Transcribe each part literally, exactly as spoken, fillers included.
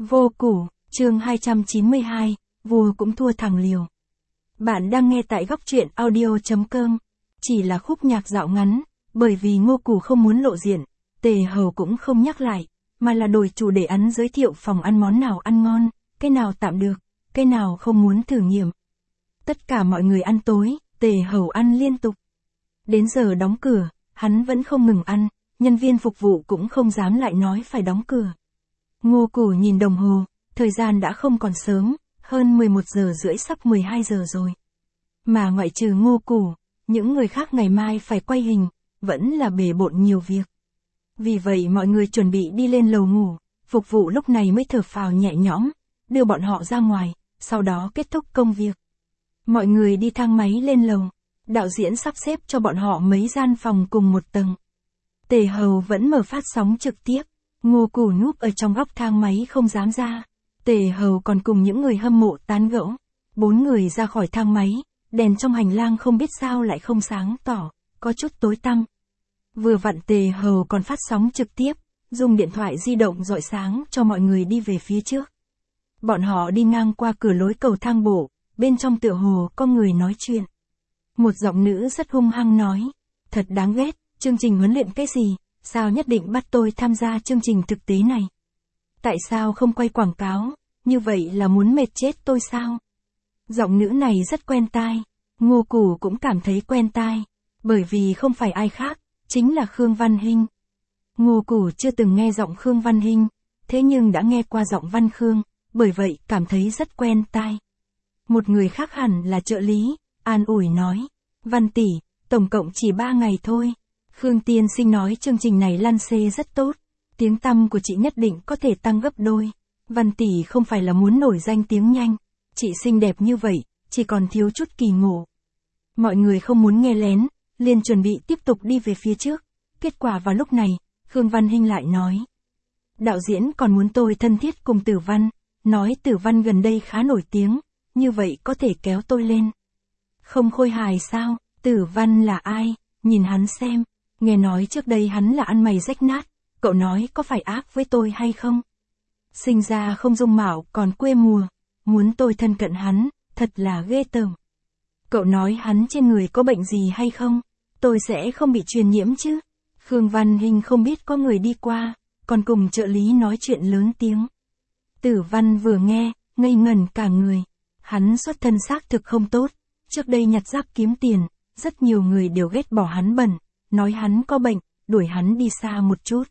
Vô củ, chương hai trăm chín mươi hai, vua cũng thua thằng liều. Bạn đang nghe tại góc truyện audio chấm com. Chỉ là khúc nhạc dạo ngắn, bởi vì Ngô Củ không muốn lộ diện, Tề Hầu cũng không nhắc lại, mà là đổi chủ đề án giới thiệu phòng ăn món nào ăn ngon, cái nào tạm được, cái nào không muốn thử nghiệm. Tất cả mọi người ăn tối, Tề Hầu ăn liên tục. Đến giờ đóng cửa, hắn vẫn không ngừng ăn, nhân viên phục vụ cũng không dám lại nói phải đóng cửa. Ngô Củ nhìn đồng hồ, thời gian đã không còn sớm, hơn mười một giờ rưỡi sắp mười hai giờ rồi. Mà ngoại trừ Ngô Củ, những người khác ngày mai phải quay hình, vẫn là bề bộn nhiều việc. Vì vậy mọi người chuẩn bị đi lên lầu ngủ, phục vụ lúc này mới thở phào nhẹ nhõm, đưa bọn họ ra ngoài, sau đó kết thúc công việc. Mọi người đi thang máy lên lầu, đạo diễn sắp xếp cho bọn họ mấy gian phòng cùng một tầng. Tề Hầu vẫn mở phát sóng trực tiếp, Ngô Củ núp ở trong góc thang máy không dám ra. Tề Hầu còn cùng những người hâm mộ tán gẫu. Bốn người ra khỏi thang máy, đèn trong hành lang không biết sao lại không sáng tỏ, có chút tối tăm. Vừa vặn Tề Hầu còn phát sóng trực tiếp, dùng điện thoại di động rọi sáng cho mọi người đi về phía trước. Bọn họ đi ngang qua cửa lối cầu thang bộ, bên trong tựa hồ có người nói chuyện. Một giọng nữ rất hung hăng nói, thật đáng ghét, chương trình huấn luyện cái gì, sao nhất định bắt tôi tham gia chương trình thực tế này? Tại sao không quay quảng cáo, như vậy là muốn mệt chết tôi sao? Giọng nữ này rất quen tai, Ngô Củ cũng cảm thấy quen tai, bởi vì không phải ai khác, chính là Khương Văn Hinh. Ngô Củ chưa từng nghe giọng Khương Văn Hinh, thế nhưng đã nghe qua giọng Văn Khương, bởi vậy cảm thấy rất quen tai. Một người khác hẳn là trợ lý, an ủi nói, Văn tỷ, tổng cộng chỉ ba ngày thôi. Khương tiên sinh nói chương trình này lăn xê rất tốt, tiếng tăm của chị nhất định có thể tăng gấp đôi. Văn tỷ không phải là muốn nổi danh tiếng nhanh, chị xinh đẹp như vậy, chỉ còn thiếu chút kỳ ngộ. Mọi người không muốn nghe lén, liền chuẩn bị tiếp tục đi về phía trước. Kết quả vào lúc này, Khương Văn Hinh lại nói. Đạo diễn còn muốn tôi thân thiết cùng Tử Văn, nói Tử Văn gần đây khá nổi tiếng, như vậy có thể kéo tôi lên. Không khôi hài sao, Tử Văn là ai, nhìn hắn xem, nghe nói trước đây hắn là ăn mày rách nát, cậu nói có phải ác với tôi hay không? Sinh ra không dung mạo còn quê mùa, muốn tôi thân cận hắn, thật là ghê tởm. Cậu nói hắn trên người có bệnh gì hay không? Tôi sẽ không bị truyền nhiễm chứ? Khương Văn Hinh không biết có người đi qua, còn cùng trợ lý nói chuyện lớn tiếng. Tử Văn vừa nghe, ngây ngẩn cả người. Hắn xuất thân xác thực không tốt, trước đây nhặt rác kiếm tiền, rất nhiều người đều ghét bỏ hắn bẩn, nói hắn có bệnh, đuổi hắn đi xa một chút.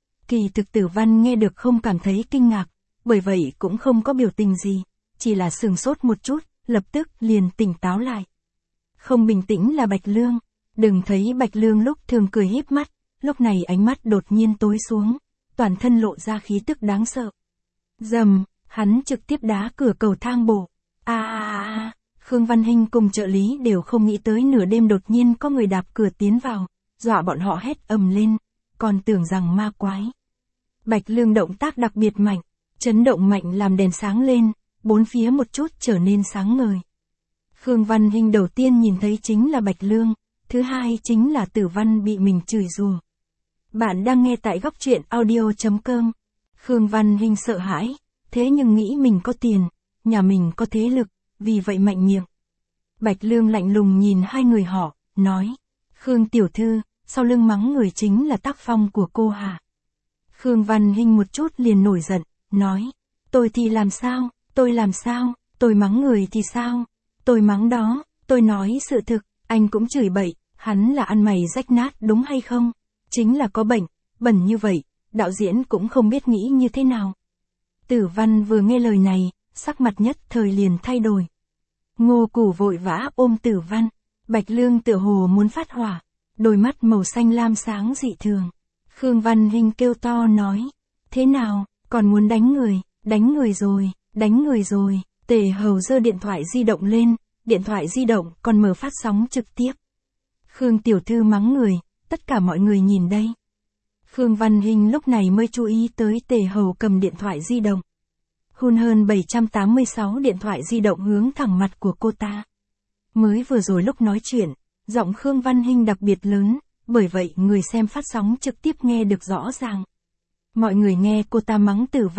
Kỳ thực Tử Văn nghe được không cảm thấy kinh ngạc, bởi vậy cũng không có biểu tình gì, chỉ là sửng sốt một chút, lập tức liền tỉnh táo lại. Không bình tĩnh là Bạch Lương, đừng thấy Bạch Lương lúc thường cười híp mắt, lúc này ánh mắt đột nhiên tối xuống, toàn thân lộ ra khí tức đáng sợ. Dầm, hắn trực tiếp đá cửa cầu thang bộ. A a a, Khương Văn Hinh cùng trợ lý đều không nghĩ tới nửa đêm đột nhiên có người đạp cửa tiến vào, dọa bọn họ hét ầm lên, còn tưởng rằng ma quái. Bạch Lương động tác đặc biệt mạnh, chấn động mạnh làm đèn sáng lên, bốn phía một chút trở nên sáng ngời. Khương Văn Hinh đầu tiên nhìn thấy chính là Bạch Lương, thứ hai chính là Tử Văn bị mình chửi rủa. Bạn đang nghe tại góc truyện audio chấm com. Khương Văn Hinh sợ hãi, thế nhưng nghĩ mình có tiền, nhà mình có thế lực, vì vậy mạnh miệng. Bạch Lương lạnh lùng nhìn hai người họ, nói, Khương tiểu thư, sau lưng mắng người chính là tác phong của cô hả? Khương Văn Hinh một chút liền nổi giận, nói, tôi thì làm sao, tôi làm sao, tôi mắng người thì sao, tôi mắng đó, tôi nói sự thực, anh cũng chửi bậy, hắn là ăn mày rách nát đúng hay không? Chính là có bệnh, bẩn như vậy, đạo diễn cũng không biết nghĩ như thế nào. Tử Văn vừa nghe lời này, sắc mặt nhất thời liền thay đổi. Ngô Củ vội vã ôm Tử Văn, Bạch Lương tựa hồ muốn phát hỏa, đôi mắt màu xanh lam sáng dị thường. Khương Văn Hinh kêu to nói, thế nào, còn muốn đánh người, đánh người rồi, đánh người rồi. Tề Hầu giơ điện thoại di động lên, điện thoại di động còn mở phát sóng trực tiếp. Khương tiểu thư mắng người, tất cả mọi người nhìn đây. Khương Văn Hinh lúc này mới chú ý tới Tề Hầu cầm điện thoại di động. Hun hơn bảy trăm tám mươi sáu điện thoại di động hướng thẳng mặt của cô ta. Mới vừa rồi lúc nói chuyện, giọng Khương Văn Hinh đặc biệt lớn, bởi vậy người xem phát sóng trực tiếp nghe được rõ ràng. Mọi người nghe cô ta mắng Tử Văn,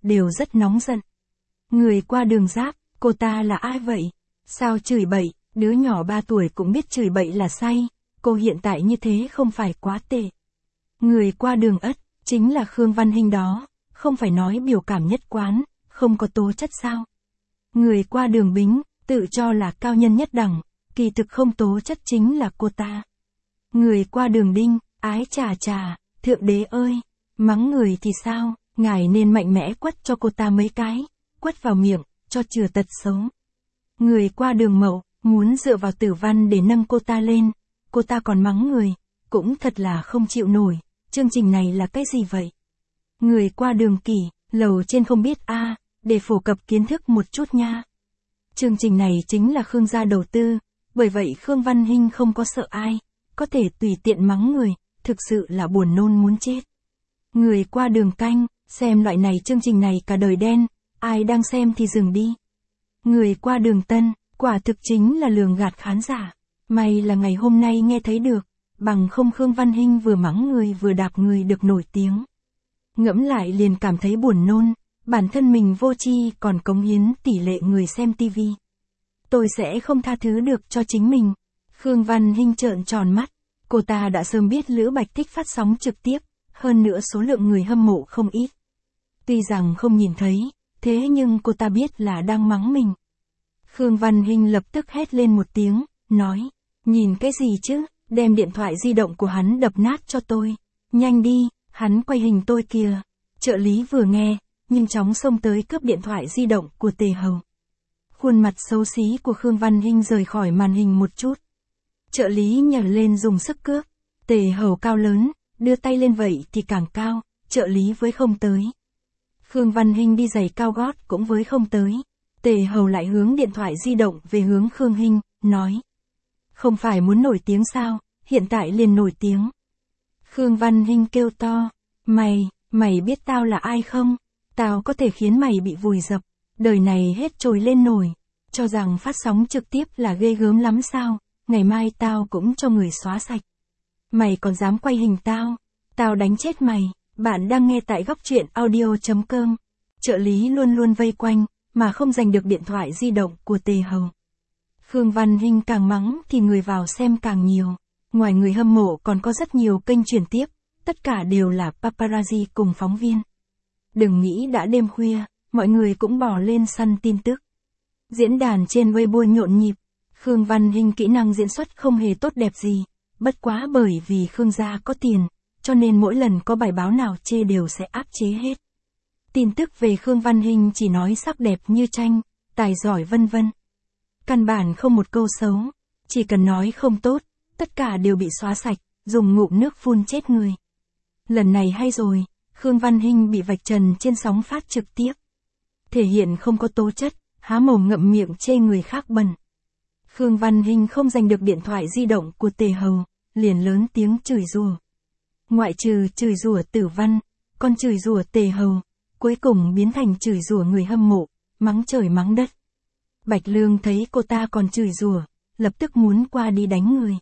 đều rất nóng giận. Người qua đường giáp, cô ta là ai vậy? Sao chửi bậy, đứa nhỏ ba tuổi cũng biết chửi bậy là sai, cô hiện tại như thế không phải quá tệ. Người qua đường Ất, chính là Khương Văn Hinh đó, không phải nói biểu cảm nhất quán, không có tố chất sao? Người qua đường Bính, tự cho là cao nhân nhất đẳng, kỳ thực không tố chất chính là cô ta. Người qua đường Đinh, ái chà chà, thượng đế ơi, mắng người thì sao, ngài nên mạnh mẽ quất cho cô ta mấy cái, quất vào miệng, cho chừa tật xấu. Người qua đường Mậu, muốn dựa vào Tử Văn để nâng cô ta lên, cô ta còn mắng người, cũng thật là không chịu nổi, chương trình này là cái gì vậy? Người qua đường Kỷ, lầu trên không biết a, à, để phổ cập kiến thức một chút nha. Chương trình này chính là Khương gia đầu tư, bởi vậy Khương Văn Hinh không có sợ ai, có thể tùy tiện mắng người, thực sự là buồn nôn muốn chết. Người qua đường Canh, xem loại này chương trình này cả đời đen, ai đang xem thì dừng đi. Người qua đường Tân, quả thực chính là lường gạt khán giả, may là ngày hôm nay nghe thấy được, bằng không Khương Văn Hinh vừa mắng người vừa đạp người được nổi tiếng. Ngẫm lại liền cảm thấy buồn nôn, bản thân mình vô tri còn cống hiến tỷ lệ người xem tivi. Tôi sẽ không tha thứ được cho chính mình. Khương Văn Hinh trợn tròn mắt, cô ta đã sớm biết Lữ Bạch thích phát sóng trực tiếp, hơn nữa số lượng người hâm mộ không ít. Tuy rằng không nhìn thấy, thế nhưng cô ta biết là đang mắng mình. Khương Văn Hinh lập tức hét lên một tiếng, nói, nhìn cái gì chứ, đem điện thoại di động của hắn đập nát cho tôi, nhanh đi, hắn quay hình tôi kìa. Trợ lý vừa nghe, nhanh chóng xông tới cướp điện thoại di động của Tề Hầu. Khuôn mặt xấu xí của Khương Văn Hinh rời khỏi màn hình một chút. Trợ lý nhảy lên dùng sức cướp, Tề Hầu cao lớn, đưa tay lên vậy thì càng cao, trợ lý với không tới. Khương Văn Hinh đi giày cao gót cũng với không tới. Tề Hầu lại hướng điện thoại di động về hướng Khương Hinh, nói. Không phải muốn nổi tiếng sao, hiện tại liền nổi tiếng. Khương Văn Hinh kêu to, mày, mày biết tao là ai không? Tao có thể khiến mày bị vùi dập, đời này hết trồi lên nổi, cho rằng phát sóng trực tiếp là ghê gớm lắm sao, ngày mai tao cũng cho người xóa sạch. Mày còn dám quay hình tao, tao đánh chết mày. Bạn đang nghe tại góc truyện audio chấm com. Trợ lý luôn luôn vây quanh, mà không giành được điện thoại di động của Tề Hầu. Khương Văn Hinh càng mắng thì người vào xem càng nhiều. Ngoài người hâm mộ còn có rất nhiều kênh truyền tiếp, tất cả đều là paparazzi cùng phóng viên. Đừng nghĩ đã đêm khuya, mọi người cũng bỏ lên săn tin tức. Diễn đàn trên Weibo nhộn nhịp, Khương Văn Hinh kỹ năng diễn xuất không hề tốt đẹp gì, bất quá bởi vì Khương gia có tiền, cho nên mỗi lần có bài báo nào chê đều sẽ áp chế hết. Tin tức về Khương Văn Hinh chỉ nói sắc đẹp như tranh, tài giỏi vân vân. Căn bản không một câu xấu, chỉ cần nói không tốt, tất cả đều bị xóa sạch, dùng ngụm nước phun chết người. Lần này hay rồi, Khương Văn Hinh bị vạch trần trên sóng phát trực tiếp. Thể hiện không có tố chất, há mồm ngậm miệng chê người khác bẩn. Khương Văn Hinh không giành được điện thoại di động của Tề Hầu, liền lớn tiếng chửi rủa. Ngoại trừ chửi rủa Tử Văn, còn chửi rủa Tề Hầu, cuối cùng biến thành chửi rủa người hâm mộ, mắng trời mắng đất. Bạch Lương thấy cô ta còn chửi rủa, lập tức muốn qua đi đánh người.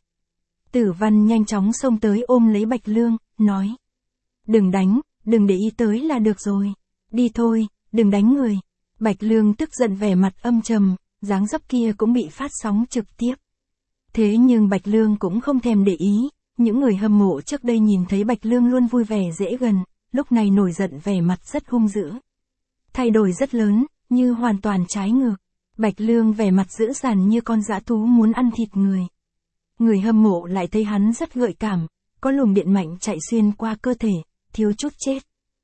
Tử Văn nhanh chóng xông tới ôm lấy Bạch Lương, nói. Đừng đánh, đừng để ý tới là được rồi. Đi thôi, đừng đánh người. Bạch Lương tức giận vẻ mặt âm trầm, dáng dấp kia cũng bị phát sóng trực tiếp. Thế nhưng Bạch Lương cũng không thèm để ý, những người hâm mộ trước đây nhìn thấy Bạch Lương luôn vui vẻ dễ gần, lúc này nổi giận vẻ mặt rất hung dữ. Thay đổi rất lớn, như hoàn toàn trái ngược. Bạch Lương vẻ mặt dữ dằn như con dã thú muốn ăn thịt người. Người hâm mộ lại thấy hắn rất gợi cảm, có luồng điện mạnh chạy xuyên qua cơ thể, thiếu chút chết.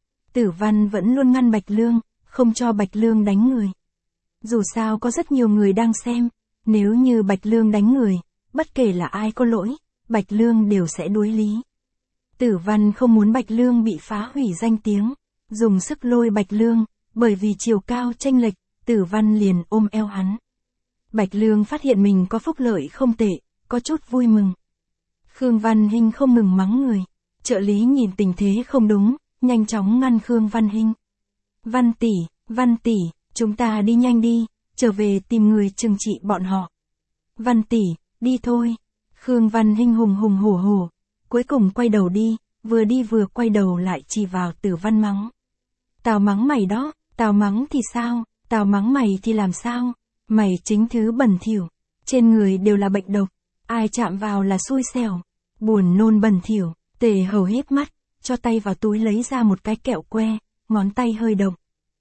Tử Văn vẫn luôn ngăn Bạch Lương, không cho Bạch Lương đánh người. Dù sao có rất nhiều người đang xem, nếu như Bạch Lương đánh người, bất kể là ai có lỗi, Bạch Lương đều sẽ đối lý. Tử Văn không muốn Bạch Lương bị phá hủy danh tiếng, dùng sức lôi Bạch Lương, bởi vì chiều cao chênh lệch, Tử Văn liền ôm eo hắn. Bạch Lương phát hiện mình có phúc lợi không tệ, có chút vui mừng. Khương Văn Hinh không ngừng mắng người, trợ lý nhìn tình thế không đúng, nhanh chóng ngăn Khương Văn Hinh. Văn tỷ, Văn tỷ, chúng ta đi nhanh đi, trở về tìm người trừng trị bọn họ. Văn tỷ, đi thôi. Khương Văn Hinh hùng hùng hổ hổ, cuối cùng quay đầu đi, vừa đi vừa quay đầu lại chỉ vào Tử Văn mắng. Tao mắng mày đó, Tao mắng thì sao, tao mắng mày thì làm sao, mày chính thứ bẩn thỉu, trên người đều là bệnh độc, ai chạm vào là xui xẻo, buồn nôn bẩn thỉu. Tề Hầu híp mắt, cho tay vào túi lấy ra một cái kẹo que, ngón tay hơi động.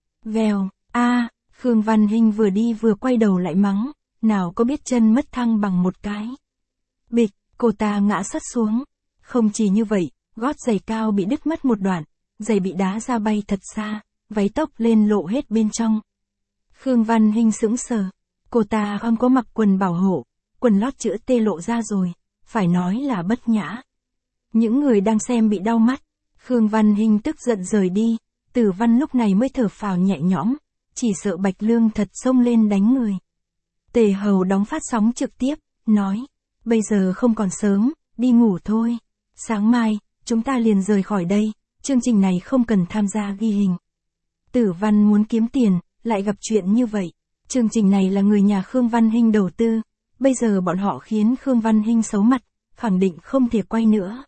Vèo, a, Khương Văn Hinh vừa đi vừa quay đầu lại mắng, nào có biết chân mất thăng bằng một cái. Bịch, cô ta ngã sấp xuống. Không chỉ như vậy, gót giày cao bị đứt mất một đoạn, giày bị đá ra bay thật xa, váy tóc lên lộ hết bên trong. Khương Văn Hinh sững sờ, cô ta không có mặc quần bảo hộ, quần lót chữ T lộ ra rồi, phải nói là bất nhã. Những người đang xem bị đau mắt, Khương Văn Hinh tức giận rời đi, Tử Văn lúc này mới thở phào nhẹ nhõm, chỉ sợ Bạch Lương thật xông lên đánh người. Tề Hầu đóng phát sóng trực tiếp, nói, bây giờ không còn sớm, đi ngủ thôi, sáng mai, chúng ta liền rời khỏi đây, chương trình này không cần tham gia ghi hình. Tử Văn muốn kiếm tiền, lại gặp chuyện như vậy, chương trình này là người nhà Khương Văn Hinh đầu tư, bây giờ bọn họ khiến Khương Văn Hinh xấu mặt, khẳng định không thể quay nữa.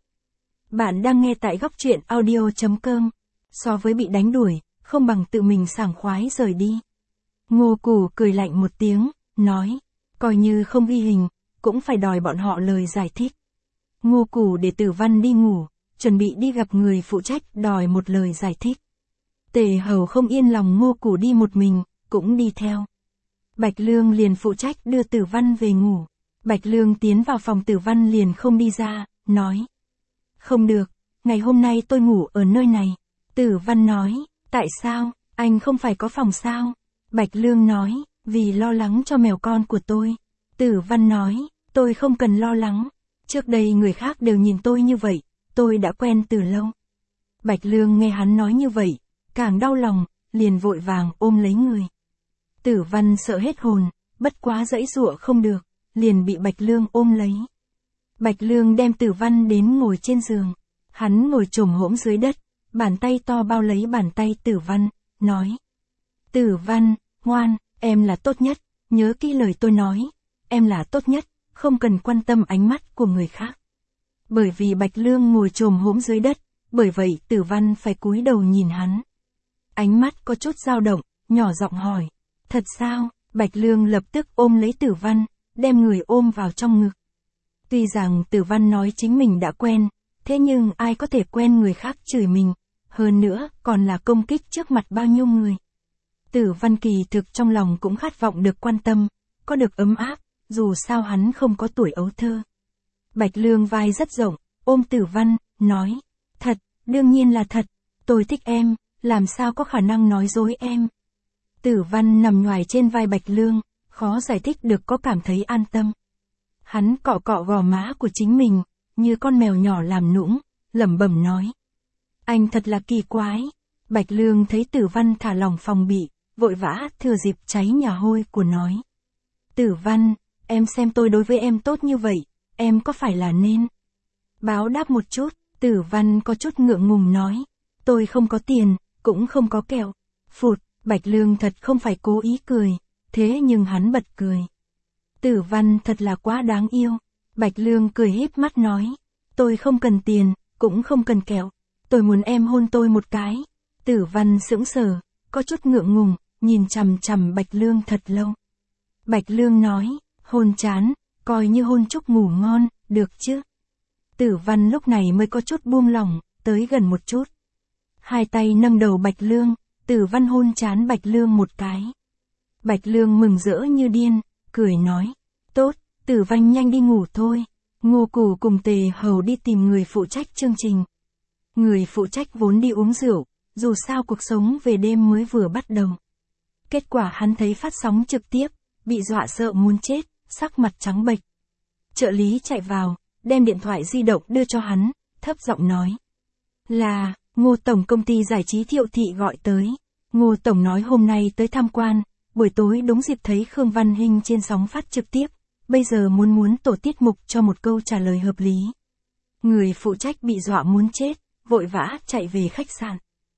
Bạn đang nghe tại góc truyện audio chấm com. So với bị đánh đuổi, không bằng tự mình sảng khoái rời đi. Ngô Củ cười lạnh một tiếng, nói, coi như không ghi hình, cũng phải đòi bọn họ lời giải thích. Ngô Củ để Tử Văn đi ngủ, chuẩn bị đi gặp người phụ trách đòi một lời giải thích. Tề Hầu không yên lòng Ngô Củ đi một mình, cũng đi theo. Bạch Lương liền phụ trách đưa Tử Văn về ngủ. Bạch Lương tiến vào phòng Tử Văn liền không đi ra, nói. Không được, ngày hôm nay tôi ngủ ở nơi này. Tử Văn nói, tại sao, anh không phải có phòng sao? Bạch Lương nói, vì lo lắng cho mèo con của tôi. Tử Văn nói, tôi không cần lo lắng. Trước đây người khác đều nhìn tôi như vậy, tôi đã quen từ lâu. Bạch Lương nghe hắn nói như vậy, càng đau lòng, liền vội vàng ôm lấy người. Tử Văn sợ hết hồn, bất quá giãy giụa không được, liền bị Bạch Lương ôm lấy. Bạch Lương đem Tử Văn đến ngồi trên giường, hắn ngồi chồm hổm dưới đất, bàn tay to bao lấy bàn tay Tử Văn, nói. Tử Văn, ngoan, em là tốt nhất, nhớ kỹ lời tôi nói, em là tốt nhất, không cần quan tâm ánh mắt của người khác. Bởi vì Bạch Lương ngồi chồm hổm dưới đất, bởi vậy Tử Văn phải cúi đầu nhìn hắn. Ánh mắt có chút dao động, nhỏ giọng hỏi, thật sao? Bạch Lương lập tức ôm lấy Tử Văn, đem người ôm vào trong ngực. Tuy rằng Tử Văn nói chính mình đã quen, thế nhưng ai có thể quen người khác chửi mình, hơn nữa còn là công kích trước mặt bao nhiêu người. Tử Văn kỳ thực trong lòng cũng khát vọng được quan tâm, có được ấm áp, dù sao hắn không có tuổi ấu thơ. Bạch Lương vai rất rộng, ôm Tử Văn, nói, thật, đương nhiên là thật, tôi thích em, làm sao có khả năng nói dối em. Tử Văn nằm nhoài trên vai Bạch Lương, khó giải thích được có cảm thấy an tâm. Hắn cọ cọ gò má của chính mình, như con mèo nhỏ làm nũng, lẩm bẩm nói. Anh thật là kỳ quái. Bạch Lương thấy Tử Văn thả lỏng phòng bị, vội vã thừa dịp cháy nhà hôi của nói. Tử Văn, em xem tôi đối với em tốt như vậy, em có phải là nên báo đáp một chút? Tử Văn có chút ngượng ngùng nói. Tôi không có tiền, cũng không có kẹo. Phụt, Bạch Lương thật không phải cố ý cười, thế nhưng hắn bật cười. Tử Văn thật là quá đáng yêu. Bạch Lương cười híp mắt nói. Tôi không cần tiền, cũng không cần kẹo. Tôi muốn em hôn tôi một cái. Tử Văn sững sờ, có chút ngượng ngùng, nhìn chằm chằm Bạch Lương thật lâu. Bạch Lương nói, hôn chán, coi như hôn chúc ngủ ngon, được chứ? Tử Văn lúc này mới có chút buông lỏng, tới gần một chút. Hai tay nâng đầu Bạch Lương, Tử Văn hôn chán Bạch Lương một cái. Bạch Lương mừng rỡ như điên, cười nói, tốt, Tử Văn nhanh đi ngủ thôi. Ngô Củ cùng Tề Hầu đi tìm người phụ trách chương trình. Người phụ trách vốn đi uống rượu, dù sao cuộc sống về đêm mới vừa bắt đầu. Kết quả hắn thấy phát sóng trực tiếp, bị dọa sợ muốn chết, sắc mặt trắng bệch. Trợ lý chạy vào, đem điện thoại di động đưa cho hắn, thấp giọng nói. Là, Ngô Tổng công ty giải trí Thiệu Thị gọi tới. Ngô Tổng nói hôm nay tới tham quan, buổi tối đúng dịp thấy Khương Văn Hinh trên sóng phát trực tiếp, bây giờ muốn muốn tổ tiết mục cho một câu trả lời hợp lý. Người phụ trách bị dọa muốn chết, vội vã chạy về khách sạn.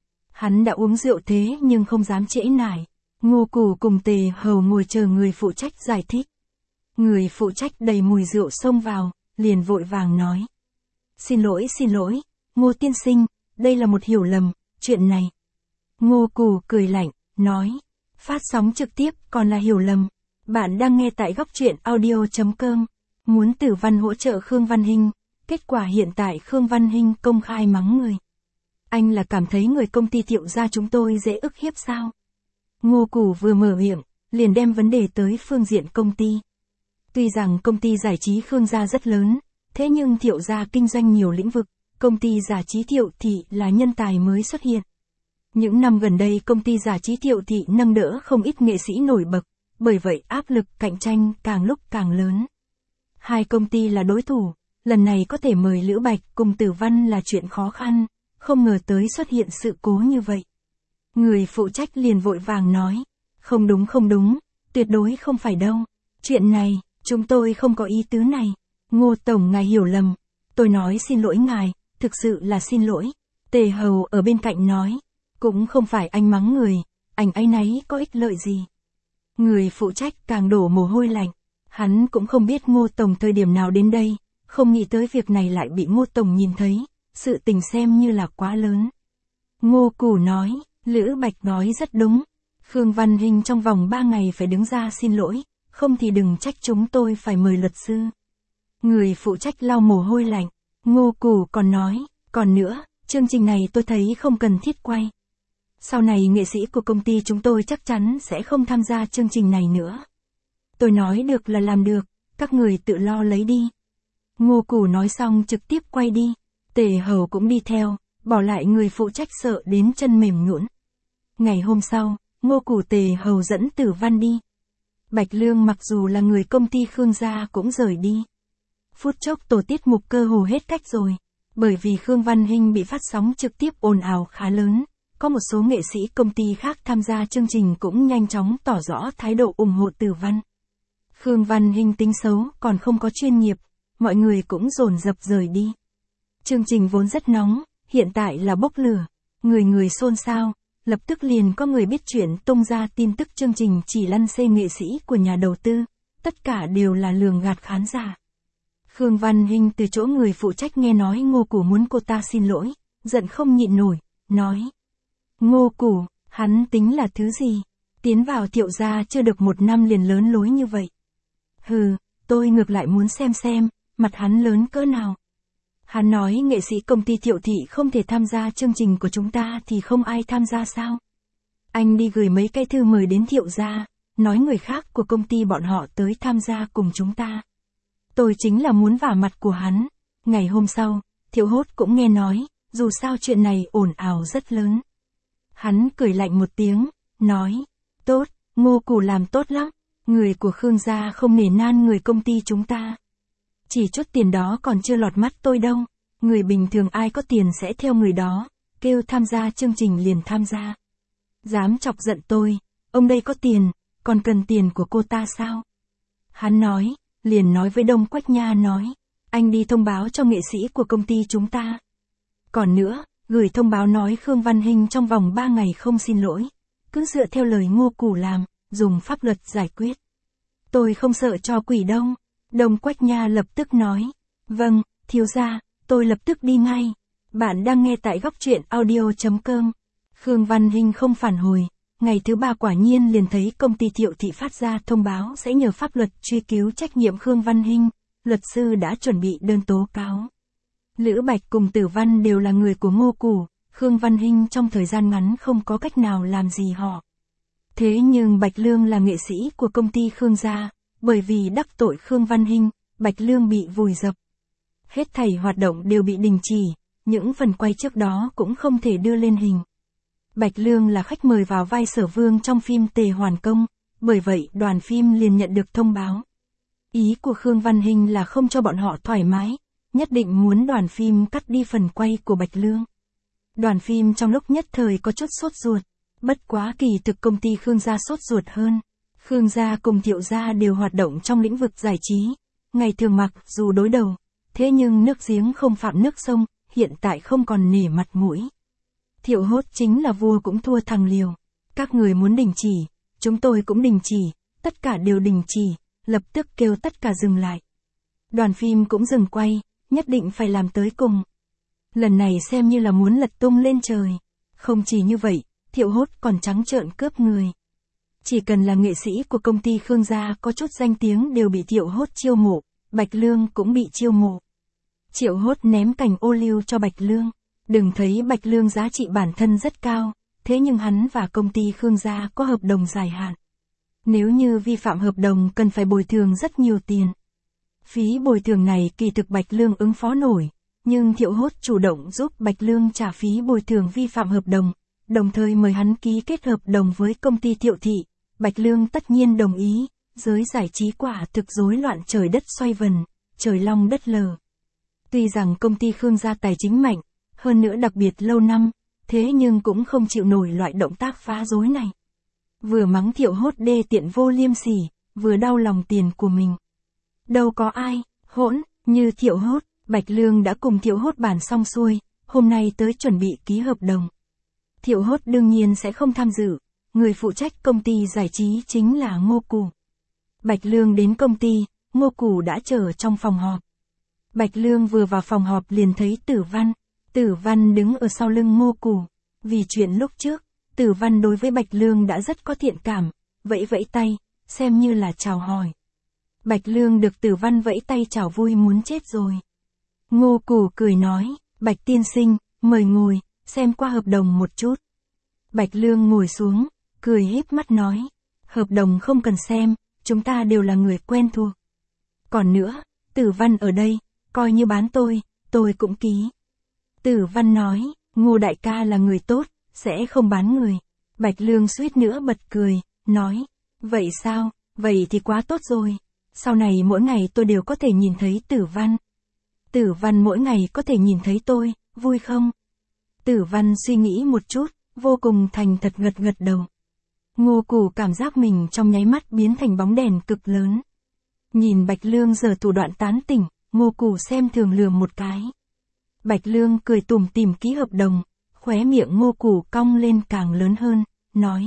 Hắn đã uống rượu thế nhưng không dám trễ nải. Ngô Củ cùng Tề Hầu ngồi chờ người phụ trách giải thích. Người phụ trách đầy mùi rượu xông vào, liền vội vàng nói. Xin lỗi xin lỗi, Ngô tiên sinh, đây là một hiểu lầm, chuyện này. Ngô Củ cười lạnh, nói. Phát sóng trực tiếp còn là hiểu lầm. Bạn đang nghe tại góc truyện audio chấm com. Muốn Tử Văn hỗ trợ Khương Văn Hinh. Kết quả hiện tại Khương Văn Hinh công khai mắng người. Anh là cảm thấy người công ty Thiệu gia chúng tôi dễ ức hiếp sao? Ngô Củ vừa mở miệng, liền đem vấn đề tới phương diện công ty. Tuy rằng công ty giải trí Khương gia rất lớn, thế nhưng Thiệu gia kinh doanh nhiều lĩnh vực, công ty giải trí Thiệu Thị là nhân tài mới xuất hiện. Những năm gần đây công ty giải trí Thiệu Thị nâng đỡ không ít nghệ sĩ nổi bật, bởi vậy áp lực cạnh tranh càng lúc càng lớn. Hai công ty là đối thủ, lần này có thể mời Lữ Bạch cùng Tử Văn là chuyện khó khăn, không ngờ tới xuất hiện sự cố như vậy. Người phụ trách liền vội vàng nói, không đúng không đúng, tuyệt đối không phải đâu, chuyện này, chúng tôi không có ý tứ này, Ngô Tổng ngài hiểu lầm, tôi nói xin lỗi ngài, thực sự là xin lỗi. Tề Hầu ở bên cạnh nói, cũng không phải anh mắng người, anh ấy nấy có ích lợi gì. Người phụ trách càng đổ mồ hôi lạnh, hắn cũng không biết Ngô Tổng thời điểm nào đến đây, không nghĩ tới việc này lại bị Ngô Tổng nhìn thấy, sự tình xem như là quá lớn. Ngô Củ nói, Lữ Bạch nói rất đúng, Khương Văn Hinh trong vòng ba ngày phải đứng ra xin lỗi, không thì đừng trách chúng tôi phải mời luật sư. Người phụ trách lau mồ hôi lạnh, Ngô Củ còn nói, còn nữa, chương trình này tôi thấy không cần thiết quay. Sau này nghệ sĩ của công ty chúng tôi chắc chắn sẽ không tham gia chương trình này nữa. Tôi nói được là làm được, các người tự lo lấy đi. Ngô Củ nói xong trực tiếp quay đi, Tề Hầu cũng đi theo, bỏ lại người phụ trách sợ đến chân mềm nhũn. Ngày hôm sau, Ngô Củ Tề Hầu dẫn Tử Văn đi. Bạch Lương mặc dù là người công ty Khương gia cũng rời đi. Phút chốc tổ tiết mục cơ hồ hết cách rồi, bởi vì Khương Văn Hinh bị phát sóng trực tiếp ồn ào khá lớn, có một số nghệ sĩ công ty khác tham gia chương trình cũng nhanh chóng tỏ rõ thái độ ủng hộ Tử Văn. Khương Văn Hinh tính xấu còn không có chuyên nghiệp, mọi người cũng dồn dập rời đi. Chương trình vốn rất nóng, hiện tại là bốc lửa, người người xôn xao, lập tức liền có người biết chuyện tung ra tin tức chương trình chỉ lăn xê nghệ sĩ của nhà đầu tư, tất cả đều là lường gạt khán giả. Khương Văn Hinh từ chỗ người phụ trách nghe nói Ngô Củ muốn cô ta xin lỗi, giận không nhịn nổi, nói. Ngô Củ, hắn tính là thứ gì? Tiến vào Thiệu gia chưa được một năm liền lớn lối như vậy. Hừ, tôi ngược lại muốn xem xem, mặt hắn lớn cỡ nào. Hắn nói nghệ sĩ công ty Thiệu Thị không thể tham gia chương trình của chúng ta thì không ai tham gia sao? Anh đi gửi mấy cái thư mời đến Thiệu gia, nói người khác của công ty bọn họ tới tham gia cùng chúng ta. Tôi chính là muốn vả mặt của hắn. Ngày hôm sau, Thiệu Hốt cũng nghe nói, dù sao chuyện này ồn ào rất lớn. Hắn cười lạnh một tiếng, nói, tốt, Ngô Củ làm tốt lắm, người của Khương gia không nể nan người công ty chúng ta. Chỉ chút tiền đó còn chưa lọt mắt tôi đâu, người bình thường ai có tiền sẽ theo người đó, kêu tham gia chương trình liền tham gia. Dám chọc giận tôi, ông đây có tiền, còn cần tiền của cô ta sao? Hắn nói, liền nói với Đông Quách Nha nói, anh đi thông báo cho nghệ sĩ của công ty chúng ta. Còn nữa, gửi thông báo nói Khương Văn Hinh trong vòng ba ngày không xin lỗi, cứ dựa theo lời Ngô Củ làm, dùng pháp luật giải quyết. Tôi không sợ cho quỷ đâu. Đông Quách Nha lập tức nói, vâng, thiếu gia, tôi lập tức đi ngay. Bạn đang nghe tại góc truyện audio chấm com. Khương Văn Hinh không phản hồi, ngày thứ ba quả nhiên liền thấy công ty Thiệu Thị phát ra thông báo sẽ nhờ pháp luật truy cứu trách nhiệm Khương Văn Hinh, luật sư đã chuẩn bị đơn tố cáo. Lữ Bạch cùng Tử Văn đều là người của Ngô Củ, Khương Văn Hinh trong thời gian ngắn không có cách nào làm gì họ. Thế nhưng Bạch Lương là nghệ sĩ của công ty Khương gia, bởi vì đắc tội Khương Văn Hinh, Bạch Lương bị vùi dập. Hết thảy hoạt động đều bị đình chỉ, những phần quay trước đó cũng không thể đưa lên hình. Bạch Lương là khách mời vào vai Sở Vương trong phim Tề Hoàn Công, bởi vậy đoàn phim liền nhận được thông báo. Ý của Khương Văn Hinh là không cho bọn họ thoải mái, nhất định muốn đoàn phim cắt đi phần quay của Bạch Lương. Đoàn phim trong lúc nhất thời có chút sốt ruột, bất quá kỳ thực công ty Khương gia sốt ruột hơn. Khương gia cùng Thiệu gia đều hoạt động trong lĩnh vực giải trí, ngày thường mặc dù đối đầu, thế nhưng nước giếng không phạm nước sông, hiện tại không còn nể mặt mũi. Thiệu Hốt chính là vua cũng thua thằng liều, các người muốn đình chỉ, chúng tôi cũng đình chỉ, tất cả đều đình chỉ, lập tức kêu tất cả dừng lại. Đoàn phim cũng dừng quay, nhất định phải làm tới cùng. Lần này xem như là muốn lật tung lên trời. Không chỉ như vậy, Thiệu Hốt còn trắng trợn cướp người. Chỉ cần là nghệ sĩ của công ty Khương gia có chút danh tiếng đều bị Thiệu Hốt chiêu mộ, Bạch Lương cũng bị chiêu mộ. Thiệu Hốt ném cành ô liu cho Bạch Lương. Đừng thấy Bạch Lương giá trị bản thân rất cao, thế nhưng hắn và công ty Khương gia có hợp đồng dài hạn. Nếu như vi phạm hợp đồng cần phải bồi thường rất nhiều tiền. Phí bồi thường này kỳ thực Bạch Lương ứng phó nổi, nhưng Thiệu Hốt chủ động giúp Bạch Lương trả phí bồi thường vi phạm hợp đồng, đồng thời mời hắn ký kết hợp đồng với công ty Thiệu Thị. Bạch Lương tất nhiên đồng ý, giới giải trí quả thực rối loạn trời đất xoay vần, trời long đất lở. Tuy rằng công ty Khương gia tài chính mạnh, hơn nữa đặc biệt lâu năm, thế nhưng cũng không chịu nổi loại động tác phá rối này. Vừa mắng Thiệu Hốt đê tiện vô liêm sỉ, vừa đau lòng tiền của mình. Đâu có ai, hỗn, như Thiệu Hốt, Bạch Lương đã cùng Thiệu Hốt bàn xong xuôi, hôm nay tới chuẩn bị ký hợp đồng. Thiệu Hốt đương nhiên sẽ không tham dự, người phụ trách công ty giải trí chính là Ngô Cù. Bạch Lương đến công ty, Ngô Cù đã chờ trong phòng họp. Bạch Lương vừa vào phòng họp liền thấy Tử Văn. Tử Văn đứng ở sau lưng Ngô Cù. Vì chuyện lúc trước, Tử Văn đối với Bạch Lương đã rất có thiện cảm, vẫy vẫy tay, xem như là chào hỏi. Bạch Lương được Tử Văn vẫy tay chào vui muốn chết rồi. Ngô Cù cười nói, Bạch tiên sinh, mời ngồi, xem qua hợp đồng một chút. Bạch Lương ngồi xuống, cười híp mắt nói, hợp đồng không cần xem, chúng ta đều là người quen thuộc. Còn nữa, Tử Văn ở đây, coi như bán tôi, tôi cũng ký. Tử Văn nói, Ngô đại ca là người tốt, sẽ không bán người. Bạch Lương suýt nữa bật cười, nói, vậy sao, vậy thì quá tốt rồi. Sau này mỗi ngày tôi đều có thể nhìn thấy Tử Văn. Tử Văn mỗi ngày có thể nhìn thấy tôi, vui không? Tử Văn suy nghĩ một chút, vô cùng thành thật gật gật đầu. Ngô Cù cảm giác mình trong nháy mắt biến thành bóng đèn cực lớn. Nhìn Bạch Lương giở thủ đoạn tán tỉnh, Ngô Cù xem thường lườm một cái. Bạch Lương cười tủm tỉm ký hợp đồng, khóe miệng Ngô Cù cong lên càng lớn hơn, nói.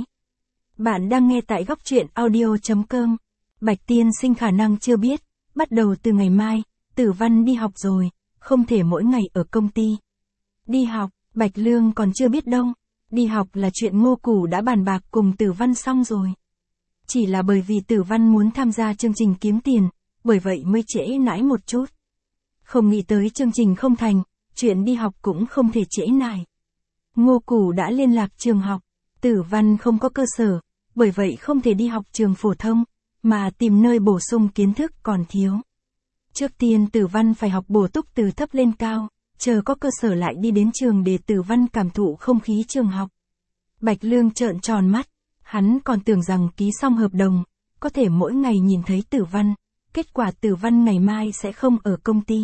Bạn đang nghe tại góc truyện audio chấm com. Bạch tiên sinh khả năng chưa biết, bắt đầu từ ngày mai, Tử Văn đi học rồi, không thể mỗi ngày ở công ty. Đi học, Bạch Lương còn chưa biết đâu. Đi học là chuyện Ngô Cù đã bàn bạc cùng Tử Văn xong rồi. Chỉ là bởi vì Tử Văn muốn tham gia chương trình kiếm tiền, bởi vậy mới trễ nải một chút. Không nghĩ tới chương trình không thành, chuyện đi học cũng không thể trễ nải. Ngô Cù đã liên lạc trường học, Tử Văn không có cơ sở, bởi vậy không thể đi học trường phổ thông, mà tìm nơi bổ sung kiến thức còn thiếu. Trước tiên Tử Văn phải học bổ túc từ thấp lên cao, chờ có cơ sở lại đi đến trường để Tử Văn cảm thụ không khí trường học. Bạch Lương trợn tròn mắt, hắn còn tưởng rằng ký xong hợp đồng, có thể mỗi ngày nhìn thấy Tử Văn, kết quả Tử Văn ngày mai sẽ không ở công ty.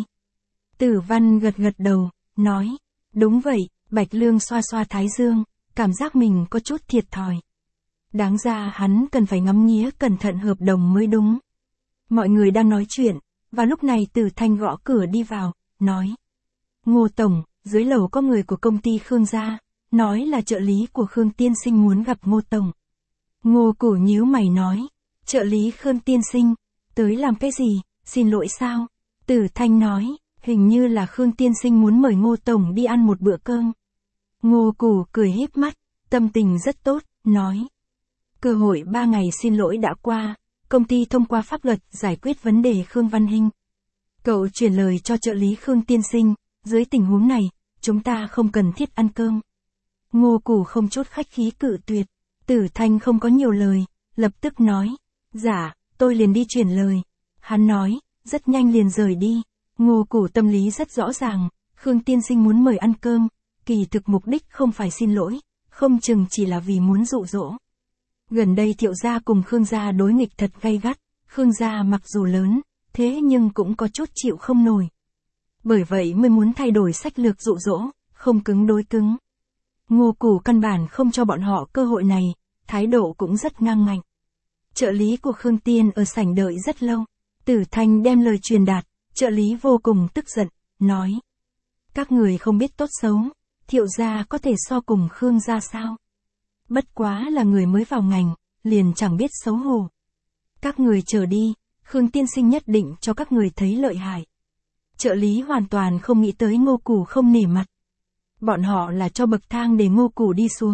Tử Văn gật gật đầu, nói, đúng vậy. Bạch Lương xoa xoa thái dương, cảm giác mình có chút thiệt thòi. Đáng ra hắn cần phải ngắm nghía cẩn thận hợp đồng mới đúng. Mọi người đang nói chuyện, và lúc này Tử Thanh gõ cửa đi vào, nói. Ngô Tổng, dưới lầu có người của công ty Khương gia, nói là trợ lý của Khương tiên sinh muốn gặp Ngô Tổng. Ngô Cù nhíu mày nói, trợ lý Khương tiên sinh, tới làm cái gì, xin lỗi sao? Tử Thanh nói, hình như là Khương tiên sinh muốn mời Ngô Tổng đi ăn một bữa cơm. Ngô Cù cười híp mắt, tâm tình rất tốt, nói. Cơ hội ba ngày xin lỗi đã qua, công ty thông qua pháp luật giải quyết vấn đề Khương Văn Hinh. Cậu chuyển lời cho trợ lý Khương tiên sinh, dưới tình huống này, chúng ta không cần thiết ăn cơm. Ngô Cù không chút khách khí cự tuyệt, Tử Thanh không có nhiều lời, lập tức nói. Dạ, tôi liền đi chuyển lời. Hắn nói, rất nhanh liền rời đi. Ngô Cù tâm lý rất rõ ràng, Khương tiên sinh muốn mời ăn cơm. Kỳ thực mục đích không phải xin lỗi, không chừng chỉ là vì muốn dụ dỗ. Gần đây Thiệu gia cùng Khương gia đối nghịch thật gay gắt, Khương gia mặc dù lớn, thế nhưng cũng có chút chịu không nổi. Bởi vậy mới muốn thay đổi sách lược dụ dỗ, không cứng đối cứng. Ngô Cù căn bản không cho bọn họ cơ hội này, thái độ cũng rất ngang ngạnh. Trợ lý của Khương Tiên ở sảnh đợi rất lâu, Tử Thanh đem lời truyền đạt, trợ lý vô cùng tức giận, nói. Các người không biết tốt xấu. Thiệu gia có thể so cùng Khương gia sao? Bất quá là người mới vào ngành, liền chẳng biết xấu hổ. Các người chờ đi, Khương tiên sinh nhất định cho các người thấy lợi hại. Trợ lý hoàn toàn không nghĩ tới Ngô Cù không nể mặt. Bọn họ là cho bậc thang để Ngô Cù đi xuống,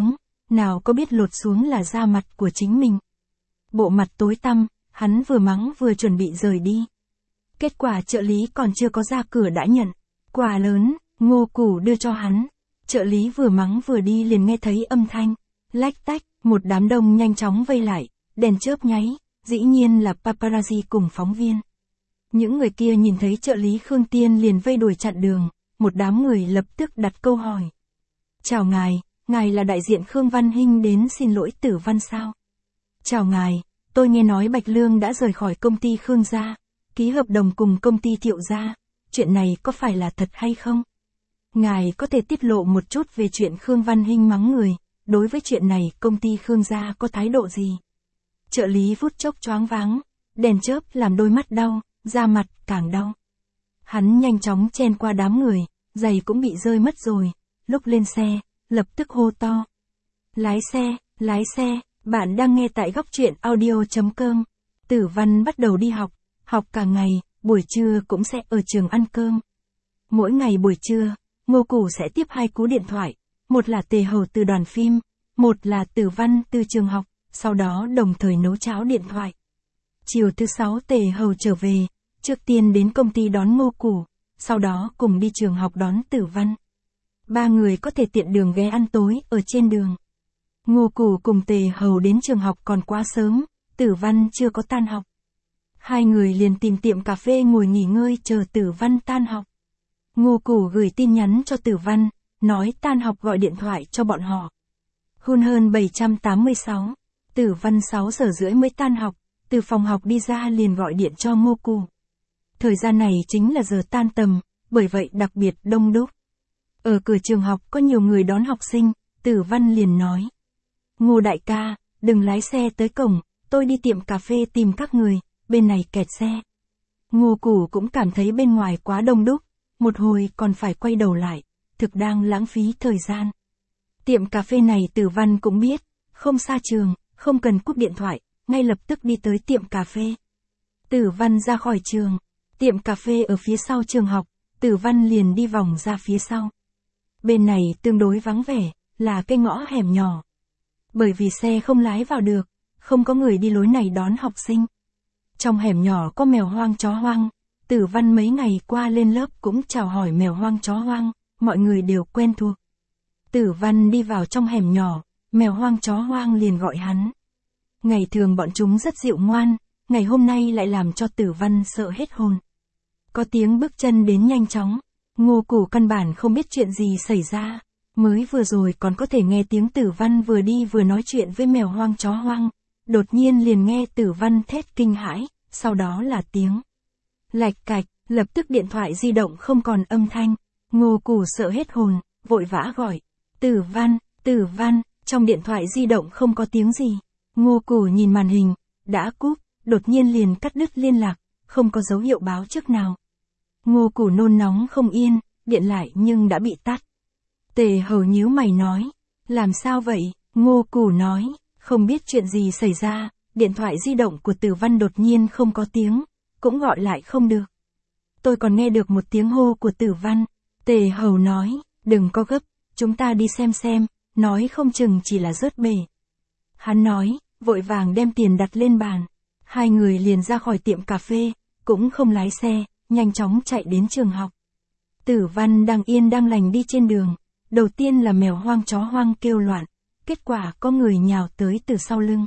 nào có biết lột xuống là da mặt của chính mình. Bộ mặt tối tăm, hắn vừa mắng vừa chuẩn bị rời đi. Kết quả trợ lý còn chưa có ra cửa đã nhận. Quà lớn, Ngô Củ đưa cho hắn. Trợ lý vừa mắng vừa đi liền nghe thấy âm thanh. Lách tách, một đám đông nhanh chóng vây lại, đèn chớp nháy, dĩ nhiên là paparazzi cùng phóng viên. Những người kia nhìn thấy trợ lý Khương Tiên liền vây đuổi chặn đường, một đám người lập tức đặt câu hỏi. Chào ngài, ngài là đại diện Khương Văn Hinh đến xin lỗi Tử Văn sao? Chào ngài, tôi nghe nói Bạch Lương đã rời khỏi công ty Khương gia, ký hợp đồng cùng công ty Thiệu gia, chuyện này có phải là thật hay không? Ngài có thể tiết lộ một chút về chuyện Khương Văn Hinh mắng người, đối với chuyện này công ty Khương gia có thái độ gì? Trợ lý phút chốc choáng váng, đèn chớp làm đôi mắt đau, da mặt càng đau. Hắn nhanh chóng chen qua đám người, giày cũng bị rơi mất rồi, lúc lên xe, lập tức hô to. Lái xe, lái xe, bạn đang nghe tại góc truyện audio.com. Tử Văn bắt đầu đi học, học cả ngày, buổi trưa cũng sẽ ở trường ăn cơm. Mỗi ngày buổi trưa, Ngô Củ sẽ tiếp hai cú điện thoại, một là Tề Hầu từ đoàn phim, một là Tử Văn từ trường học, sau đó đồng thời nấu cháo điện thoại. Chiều thứ sáu Tề Hầu trở về, trước tiên đến công ty đón Ngô Củ, sau đó cùng đi trường học đón Tử Văn. Ba người có thể tiện đường ghé ăn tối ở trên đường. Ngô Củ cùng Tề Hầu đến trường học còn quá sớm, Tử Văn chưa có tan học. Hai người liền tìm tiệm cà phê ngồi nghỉ ngơi chờ Tử Văn tan học. Ngô Củ gửi tin nhắn cho Tử Văn, nói tan học gọi điện thoại cho bọn họ. Hun hơn bảy trăm tám mươi sáu, Tử Văn sáu giờ rưỡi mới tan học, từ phòng học đi ra liền gọi điện cho Ngô Củ. Thời gian này chính là giờ tan tầm, bởi vậy đặc biệt đông đúc. Ở cửa trường học có nhiều người đón học sinh, Tử Văn liền nói. Ngô đại ca, đừng lái xe tới cổng, tôi đi tiệm cà phê tìm các người, bên này kẹt xe. Ngô Củ cũng cảm thấy bên ngoài quá đông đúc, một hồi còn phải quay đầu lại, thực đang lãng phí thời gian. Tiệm cà phê này Tử Văn cũng biết, không xa trường, không cần cúp điện thoại, ngay lập tức đi tới tiệm cà phê. Tử Văn ra khỏi trường, tiệm cà phê ở phía sau trường học, Tử Văn liền đi vòng ra phía sau. Bên này tương đối vắng vẻ, là cái ngõ hẻm nhỏ. Bởi vì xe không lái vào được, không có người đi lối này đón học sinh. Trong hẻm nhỏ có mèo hoang chó hoang, Tử Văn mấy ngày qua lên lớp cũng chào hỏi mèo hoang chó hoang, mọi người đều quen thuộc. Tử Văn đi vào trong hẻm nhỏ, mèo hoang chó hoang liền gọi hắn. Ngày thường bọn chúng rất dịu ngoan, ngày hôm nay lại làm cho Tử Văn sợ hết hồn. Có tiếng bước chân đến nhanh chóng, Ngô Củ căn bản không biết chuyện gì xảy ra, mới vừa rồi còn có thể nghe tiếng Tử Văn vừa đi vừa nói chuyện với mèo hoang chó hoang, đột nhiên liền nghe Tử Văn thét kinh hãi, sau đó là tiếng lạch cạch, lập tức điện thoại di động không còn âm thanh, Ngô Củ sợ hết hồn, vội vã gọi, Tử Văn, Tử Văn, trong điện thoại di động không có tiếng gì. Ngô Củ nhìn màn hình, đã cúp, đột nhiên liền cắt đứt liên lạc, không có dấu hiệu báo trước nào. Ngô Củ nôn nóng không yên, điện lại nhưng đã bị tắt. Tề Hầu nhíu mày nói, làm sao vậy? Ngô Củ nói, không biết chuyện gì xảy ra, điện thoại di động của Tử Văn đột nhiên không có tiếng, cũng gọi lại không được. Tôi còn nghe được một tiếng hô của Tử Văn. Tề Hầu nói, đừng có gấp, chúng ta đi xem xem, nói không chừng chỉ là rớt bể. Hắn nói, vội vàng đem tiền đặt lên bàn. Hai người liền ra khỏi tiệm cà phê, cũng không lái xe, nhanh chóng chạy đến trường học. Tử Văn đang yên đang lành đi trên đường, đầu tiên là mèo hoang chó hoang kêu loạn, kết quả có người nhào tới từ sau lưng.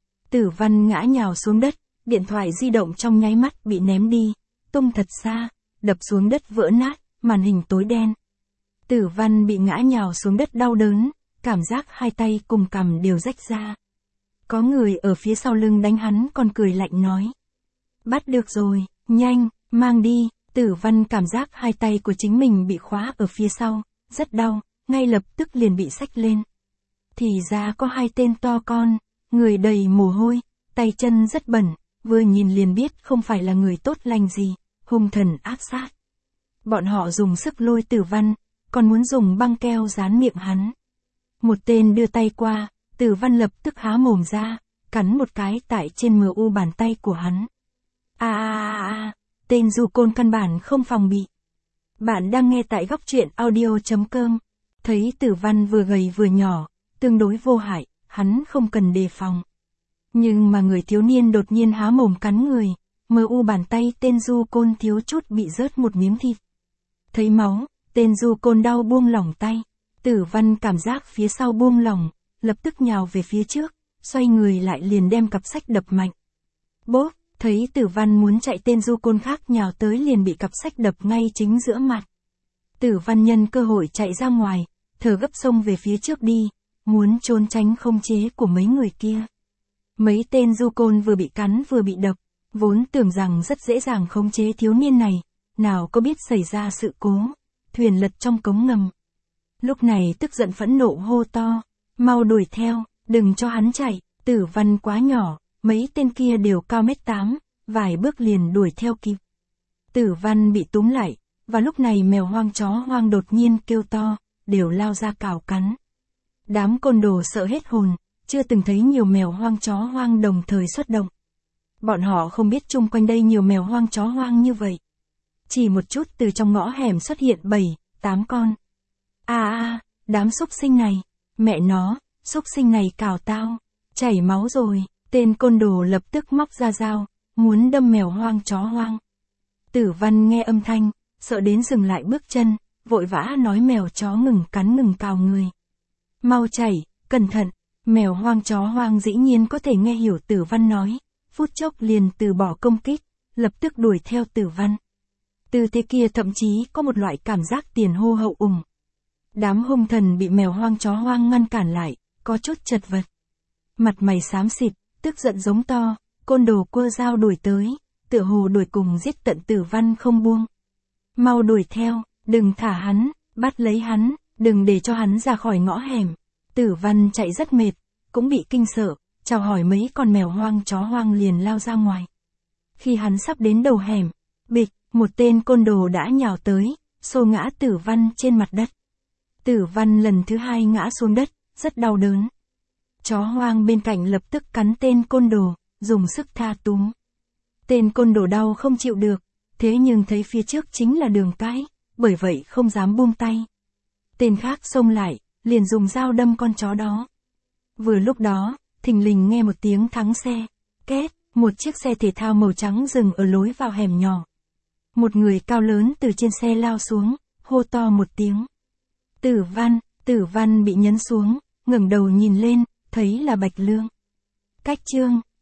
Tử Văn ngã nhào xuống đất, điện thoại di động trong nháy mắt bị ném đi, tung thật xa, đập xuống đất vỡ nát, màn hình tối đen. Tử Văn bị ngã nhào xuống đất đau đớn, cảm giác hai tay cùng cằm đều rách ra. Có người ở phía sau lưng đánh hắn còn cười lạnh nói. Bắt được rồi, nhanh, mang đi. Tử Văn cảm giác hai tay của chính mình bị khóa ở phía sau, rất đau, ngay lập tức liền bị xách lên. Thì ra có hai tên to con, người đầy mồ hôi, tay chân rất bẩn, vừa nhìn liền biết không phải là người tốt lành gì, hung thần ác sát. Bọn họ dùng sức lôi Tử Văn, còn muốn dùng băng keo dán miệng hắn. Một tên đưa tay qua, Tử Văn lập tức há mồm ra, cắn một cái tại trên mờ u bàn tay của hắn. A a a a, tên du côn căn bản không phòng bị. Bạn đang nghe tại góc truyện audio.com. Thấy Tử Văn vừa gầy vừa nhỏ, tương đối vô hại, hắn không cần đề phòng. Nhưng mà người thiếu niên đột nhiên há mồm cắn người, mờ u bàn tay tên du côn thiếu chút bị rớt một miếng thịt. Thấy máu, tên du côn đau buông lỏng tay. Tử Văn cảm giác phía sau buông lỏng, lập tức nhào về phía trước, xoay người lại liền đem cặp sách đập mạnh. Bốp, thấy Tử Văn muốn chạy, tên du côn khác nhào tới liền bị cặp sách đập ngay chính giữa mặt. Tử Văn nhân cơ hội chạy ra ngoài, thở gấp xông về phía trước đi, muốn trốn tránh khống chế của mấy người kia. Mấy tên du côn vừa bị cắn vừa bị đập, vốn tưởng rằng rất dễ dàng khống chế thiếu niên này, nào có biết xảy ra sự cố, thuyền lật trong cống ngầm. Lúc này tức giận phẫn nộ hô to, mau đuổi theo, đừng cho hắn chạy. Tử Văn quá nhỏ, mấy tên kia đều cao mét tám, vài bước liền đuổi theo kịp. Tử Văn bị túm lại, và lúc này mèo hoang chó hoang đột nhiên kêu to, đều lao ra cào cắn. Đám côn đồ sợ hết hồn, chưa từng thấy nhiều mèo hoang chó hoang đồng thời xuất động. Bọn họ không biết chung quanh đây nhiều mèo hoang chó hoang như vậy. Chỉ một chút từ trong ngõ hẻm xuất hiện bảy, tám con. À à, đám xúc sinh này, mẹ nó, xúc sinh này cào tao, chảy máu rồi, tên côn đồ lập tức móc ra dao, muốn đâm mèo hoang chó hoang. Tử Văn nghe âm thanh, sợ đến dừng lại bước chân, vội vã nói mèo chó ngừng cắn ngừng cào người. Mau chảy, cẩn thận, mèo hoang chó hoang dĩ nhiên có thể nghe hiểu Tử Văn nói, phút chốc liền từ bỏ công kích, lập tức đuổi theo Tử Văn. Từ thế kia thậm chí có một loại cảm giác tiền hô hậu ủng. Đám hung thần bị mèo hoang chó hoang ngăn cản lại, có chút chật vật. Mặt mày xám xịt, tức giận giống to, côn đồ quơ dao đuổi tới, tựa hồ đuổi cùng giết tận Tử Văn không buông. Mau đuổi theo, đừng thả hắn, bắt lấy hắn, đừng để cho hắn ra khỏi ngõ hẻm. Tử Văn chạy rất mệt, cũng bị kinh sợ, chào hỏi mấy con mèo hoang chó hoang liền lao ra ngoài. Khi hắn sắp đến đầu hẻm, bịch, một tên côn đồ đã nhào tới, xô ngã Tử Văn trên mặt đất. Tử Văn lần thứ hai ngã xuống đất, rất đau đớn. Chó hoang bên cạnh lập tức cắn tên côn đồ, dùng sức tha túm. Tên côn đồ đau không chịu được, thế nhưng thấy phía trước chính là đường cái, bởi vậy không dám buông tay. Tên khác xông lại, liền dùng dao đâm con chó đó. Vừa lúc đó, thình lình nghe một tiếng thắng xe, két, một chiếc xe thể thao màu trắng dừng ở lối vào hẻm nhỏ. Một người cao lớn từ trên xe lao xuống, hô to một tiếng. Tử Văn, Tử Văn bị nhấn xuống, ngẩng đầu nhìn lên, thấy là Bạch Lương. Cách chương